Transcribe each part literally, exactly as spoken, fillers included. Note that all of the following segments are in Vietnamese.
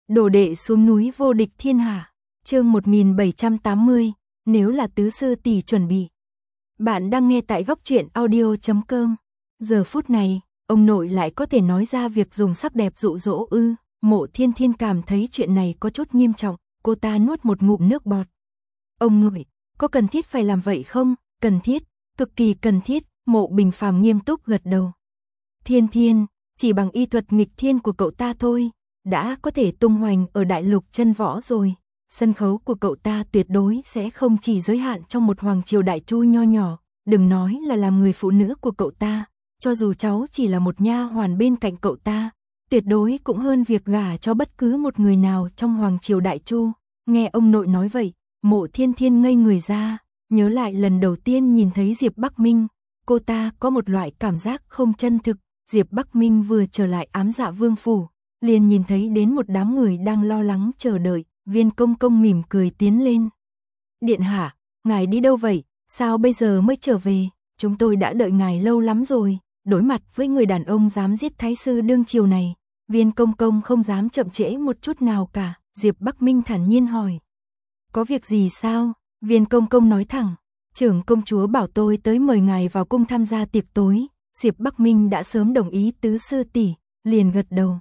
Đồ đệ xuống núi vô địch thiên hạ. Chương một nghìn bảy trăm tám mươi, nếu là tứ sư tỷ chuẩn bị. Bạn đang nghe tại góc truyện audio chấm com. Giờ phút này, ông nội lại có thể nói ra việc dùng sắc đẹp dụ dỗ ư? Mộ Thiên Thiên cảm thấy chuyện này có chút nghiêm trọng, cô ta nuốt một ngụm nước bọt. Ông nội, có cần thiết phải làm vậy không? Cần thiết, cực kỳ cần thiết. Mộ Bình Phàm nghiêm túc gật đầu. Thiên Thiên, chỉ bằng y thuật nghịch thiên của cậu ta thôi, đã có thể tung hoành ở đại lục chân võ rồi. Sân khấu của cậu ta tuyệt đối sẽ không chỉ giới hạn trong một hoàng triều đại chu nho nhỏ, đừng nói là làm người phụ nữ của cậu ta, cho dù cháu chỉ là một nha hoàn bên cạnh cậu ta, tuyệt đối cũng hơn việc gả cho bất cứ một người nào trong hoàng triều đại chu. Nghe ông nội nói vậy, Mộ Thiên Thiên ngây người ra, nhớ lại lần đầu tiên nhìn thấy Diệp Bắc Minh, cô ta có một loại cảm giác không chân thực. Diệp Bắc Minh vừa trở lại Ám Dạ Vương phủ, liền nhìn thấy đến một đám người đang lo lắng chờ đợi. Viên Công Công mỉm cười tiến lên. Điện hạ, ngài đi đâu vậy? Sao bây giờ mới trở về? Chúng tôi đã đợi ngài lâu lắm rồi. Đối mặt với người đàn ông dám giết thái sư đương triều này, Viên Công Công không dám chậm trễ một chút nào cả. Diệp Bắc Minh thản nhiên hỏi. Có việc gì sao? Viên Công Công nói thẳng. Trưởng công chúa bảo tôi tới mời ngài vào cung tham gia tiệc tối. Diệp Bắc Minh đã sớm đồng ý tứ sư tỷ, liền gật đầu.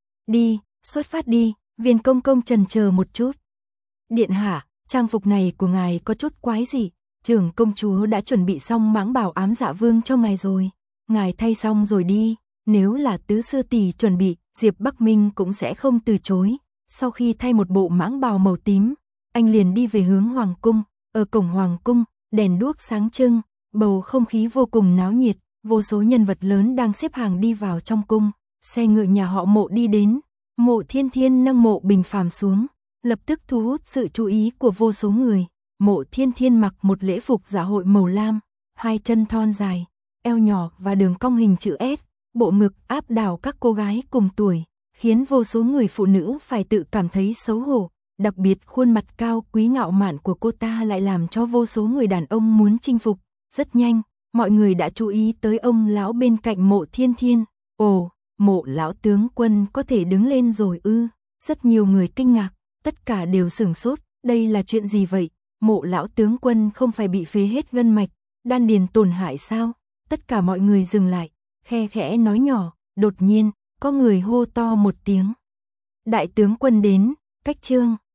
Đi, xuất phát đi. Viên Công Công chần chờ một chút. Điện hạ, trang phục này của ngài có chút quái dị. Trưởng công chúa đã chuẩn bị xong mãng bảo Ám Dạ Vương cho ngài rồi. Ngài thay xong rồi đi. Nếu là tứ sư tỷ chuẩn bị, Diệp Bắc Minh cũng sẽ không từ chối. Sau khi thay một bộ mãng bào màu tím, anh liền đi về hướng hoàng cung. Ở cổng hoàng cung, đèn đuốc sáng trưng, bầu không khí vô cùng náo nhiệt. Vô số nhân vật lớn đang xếp hàng đi vào trong cung. Xe ngựa nhà họ Mộ đi đến. Mộ Thiên Thiên nâng Mộ Bình Phàm xuống, lập tức thu hút sự chú ý của vô số người. Mộ Thiên Thiên mặc một lễ phục dạ hội màu lam, hai chân thon dài, eo nhỏ và đường cong hình chữ S, bộ ngực áp đảo các cô gái cùng tuổi, khiến vô số người phụ nữ phải tự cảm thấy xấu hổ. Đặc biệt khuôn mặt cao quý ngạo mạn của cô ta lại làm cho vô số người đàn ông muốn chinh phục. Rất nhanh, mọi người đã chú ý tới ông lão bên cạnh Mộ Thiên Thiên. Ồ, Mộ lão tướng quân có thể đứng lên rồi ư? Rất nhiều người kinh ngạc, tất cả đều sửng sốt, đây là chuyện gì vậy? Mộ lão tướng quân không phải bị phế hết gân mạch, đan điền tổn hại sao? Tất cả mọi người dừng lại, khe khẽ nói nhỏ. Đột nhiên, có người hô to một tiếng. Đại tướng quân đến. Cách chương